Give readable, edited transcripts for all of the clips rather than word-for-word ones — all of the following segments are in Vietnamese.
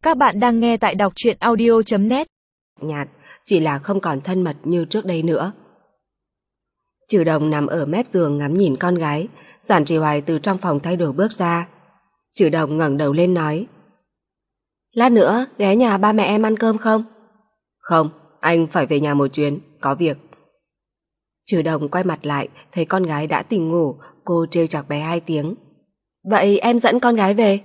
Các bạn đang nghe tại đọc truyện audio.net. Nhạt, chỉ là không còn thân mật như trước đây nữa. Trừ Đồng nằm ở mép giường ngắm nhìn con gái. Giản Trì Hoài từ trong phòng thay đồ bước ra. Trừ Đồng ngẩng đầu lên nói: "Lát nữa ghé nhà ba mẹ em ăn cơm không?" "Không, anh phải về nhà một chuyến, có việc." Trừ Đồng quay mặt lại, thấy con gái đã tỉnh ngủ. Cô trêu chọc bé 2 tiếng: "Vậy em dẫn con gái về?"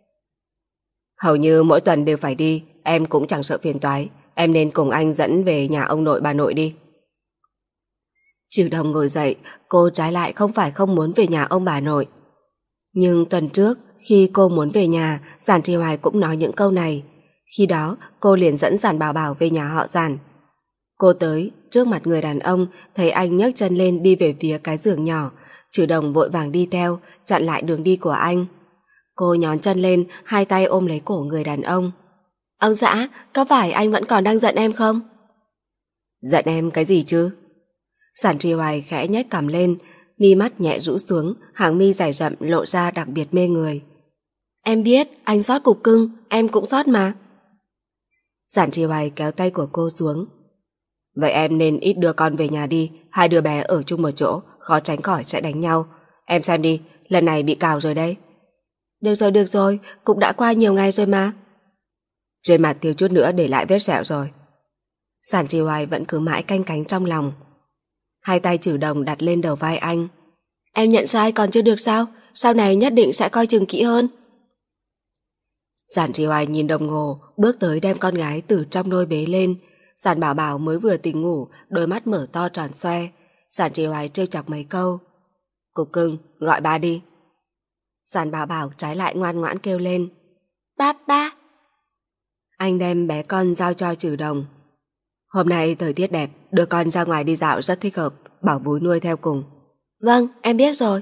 "Hầu như mỗi tuần đều phải đi, em cũng chẳng sợ phiền toái. Em nên cùng anh dẫn về nhà ông nội bà nội đi." Trừ Đồng ngồi dậy. Cô trái lại không phải không muốn về nhà ông bà nội. Nhưng tuần trước, khi cô muốn về nhà, Giản Trì Hoài cũng nói những câu này. Khi đó, cô liền dẫn Giản Bảo Bảo về nhà họ Giản. Cô tới, trước mặt người đàn ông, thấy anh nhấc chân lên đi về phía cái giường nhỏ. Trừ Đồng vội vàng đi theo, chặn lại đường đi của anh. Cô nhón chân lên, hai tay ôm lấy cổ người đàn ông. "Ông xã, có phải anh vẫn còn đang giận em không?" "Giận em cái gì chứ?" Giản Trì Hoài khẽ nhếch cằm lên, mi mắt nhẹ rũ xuống, hàng mi dày rậm lộ ra đặc biệt mê người. "Em biết, anh xót cục cưng, em cũng xót mà." Giản Trì Hoài kéo tay của cô xuống. "Vậy em nên ít đưa con về nhà đi, hai đứa bé ở chung một chỗ, khó tránh khỏi sẽ đánh nhau. Em xem đi, lần này bị cào rồi đấy." Được rồi, cũng đã qua nhiều ngày rồi mà." "Trên mặt thiếu chút nữa để lại vết sẹo rồi." Giản Trì Hoài vẫn cứ mãi canh cánh trong lòng. Hai tay Trừ Đồng đặt lên đầu vai anh. "Em nhận sai còn chưa được sao? Sau này nhất định sẽ coi chừng kỹ hơn." Giản Trì Hoài nhìn đồng hồ, bước tới đem con gái từ trong nôi bế lên. Giản Bảo Bảo mới vừa tỉnh ngủ, đôi mắt mở to tròn xoe. Giản Trì Hoài trêu chọc mấy câu. "Cục cưng, gọi ba đi." Giản Bảo Bảo trái lại ngoan ngoãn kêu lên: "Ba ba." Anh đem bé con giao cho Trừ Đồng. "Hôm nay thời tiết đẹp, đưa con ra ngoài đi dạo rất thích hợp, bảo Vú nuôi theo cùng." "Vâng, em biết rồi."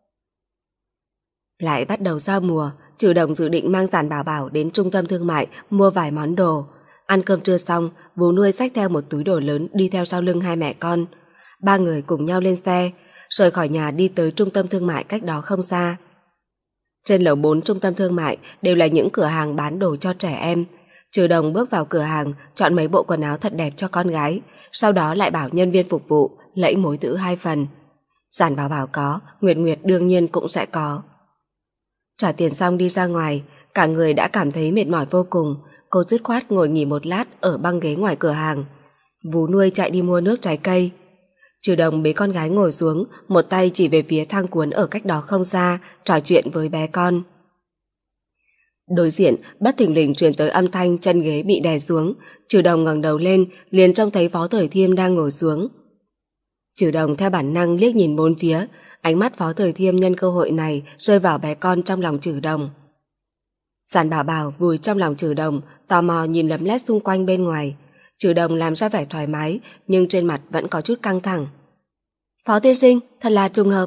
Lại bắt đầu giao mùa. Trừ Đồng dự định mang Giản Bảo Bảo đến trung tâm thương mại mua vài món đồ. Ăn cơm trưa xong, Vú nuôi xách theo một túi đồ lớn đi theo sau lưng hai mẹ con. Ba người cùng nhau lên xe, rời khỏi nhà đi tới trung tâm thương mại cách đó không xa. Trên lầu 4 trung tâm thương mại đều là những cửa hàng bán đồ cho trẻ em. Trừ Đồng bước vào cửa hàng, chọn mấy bộ quần áo thật đẹp cho con gái, sau đó lại bảo nhân viên phục vụ lẫy mối tứ 2 phần. Giản Bảo Bảo có, Nguyệt Nguyệt đương nhiên cũng sẽ có. Trả tiền xong đi ra ngoài, cả người đã cảm thấy mệt mỏi vô cùng. Cô dứt khoát ngồi nghỉ một lát ở băng ghế ngoài cửa hàng. Vú nuôi chạy đi mua nước trái cây. Trừ Đồng bế con gái ngồi xuống, một tay chỉ về phía thang cuốn ở cách đó không xa, trò chuyện với bé con. Đối diện bất thình lình truyền tới âm thanh chân ghế bị đè xuống. Trừ Đồng ngẩng đầu lên, liền trông thấy Phó Thời Thiêm đang ngồi xuống. Trừ Đồng theo bản năng liếc nhìn bốn phía, ánh mắt Phó Thời Thiêm nhân cơ hội này rơi vào bé con trong lòng Trừ Đồng. Giản Bảo Bảo vùi trong lòng Trừ Đồng, tò mò nhìn lấm lét xung quanh bên ngoài. Trừ Đồng làm ra vẻ thoải mái, nhưng trên mặt vẫn có chút căng thẳng. "Phó tiên sinh, thật là trùng hợp."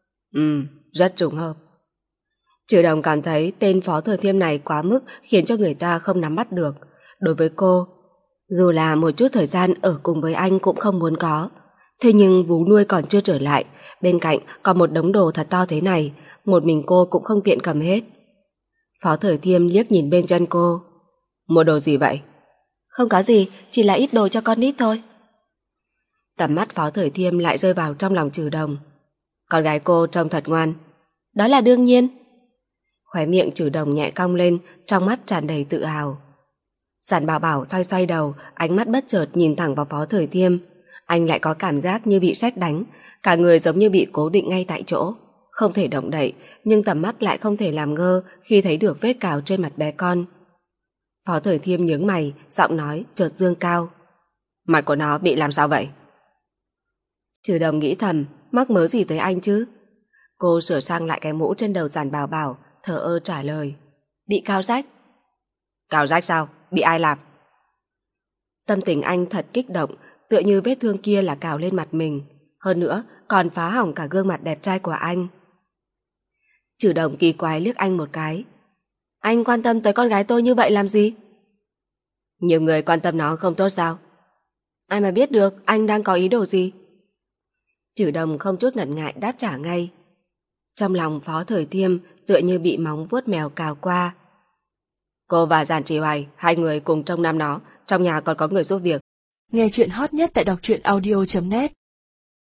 Rất trùng hợp." Trừ Đồng cảm thấy tên Phó Thời Thiêm này quá mức khiến cho người ta không nắm bắt được. Đối với cô, dù là một chút thời gian ở cùng với anh cũng không muốn có. Thế nhưng Vú nuôi còn chưa trở lại, bên cạnh còn một đống đồ thật to thế này, một mình cô cũng không tiện cầm hết. Phó Thời Thiêm liếc nhìn bên chân cô. "Mua đồ gì vậy?" "Không có gì, chỉ là ít đồ cho con nít thôi." Tầm mắt Phó Thời Thiêm lại rơi vào trong lòng Trừ Đồng. "Con gái cô trông thật ngoan." "Đó là đương nhiên." Khóe miệng Trừ Đồng nhẹ cong lên, trong mắt tràn đầy tự hào. Giản Bảo Bảo xoay xoay đầu, ánh mắt bất chợt nhìn thẳng vào Phó Thời Thiêm. Anh lại có cảm giác như bị sét đánh, cả người giống như bị cố định ngay tại chỗ, không thể động đậy, nhưng tầm mắt lại không thể làm ngơ khi thấy được vết cào trên mặt bé con. Phó Thời Thiêm nhướng mày, giọng nói chợt dương cao. "Mặt của nó bị làm sao vậy?" Trừ Đồng nghĩ thầm, mắc mớ gì tới anh chứ. Cô sửa sang lại cái mũ trên đầu Giản Bảo Bảo, thờ ơ trả lời. "Bị cào rách." "Cào rách sao? Bị ai làm?" Tâm tình anh thật kích động, tựa như vết thương kia là cào lên mặt mình, hơn nữa còn phá hỏng cả gương mặt đẹp trai của anh. Trừ Đồng kỳ quái liếc anh một cái. "Anh quan tâm tới con gái tôi như vậy làm gì?" "Nhiều người quan tâm nó không tốt sao?" "Ai mà biết được anh đang có ý đồ gì." Trừ Đồng không chút ngần ngại đáp trả ngay. Trong lòng Phó Thời Thiêm tựa như bị móng vuốt mèo cào qua. Cô và Giản Trì Hoài, hai người cùng trông nom nó, trong nhà còn có người giúp việc. Nghe chuyện hot nhất tại đọc truyện audio.net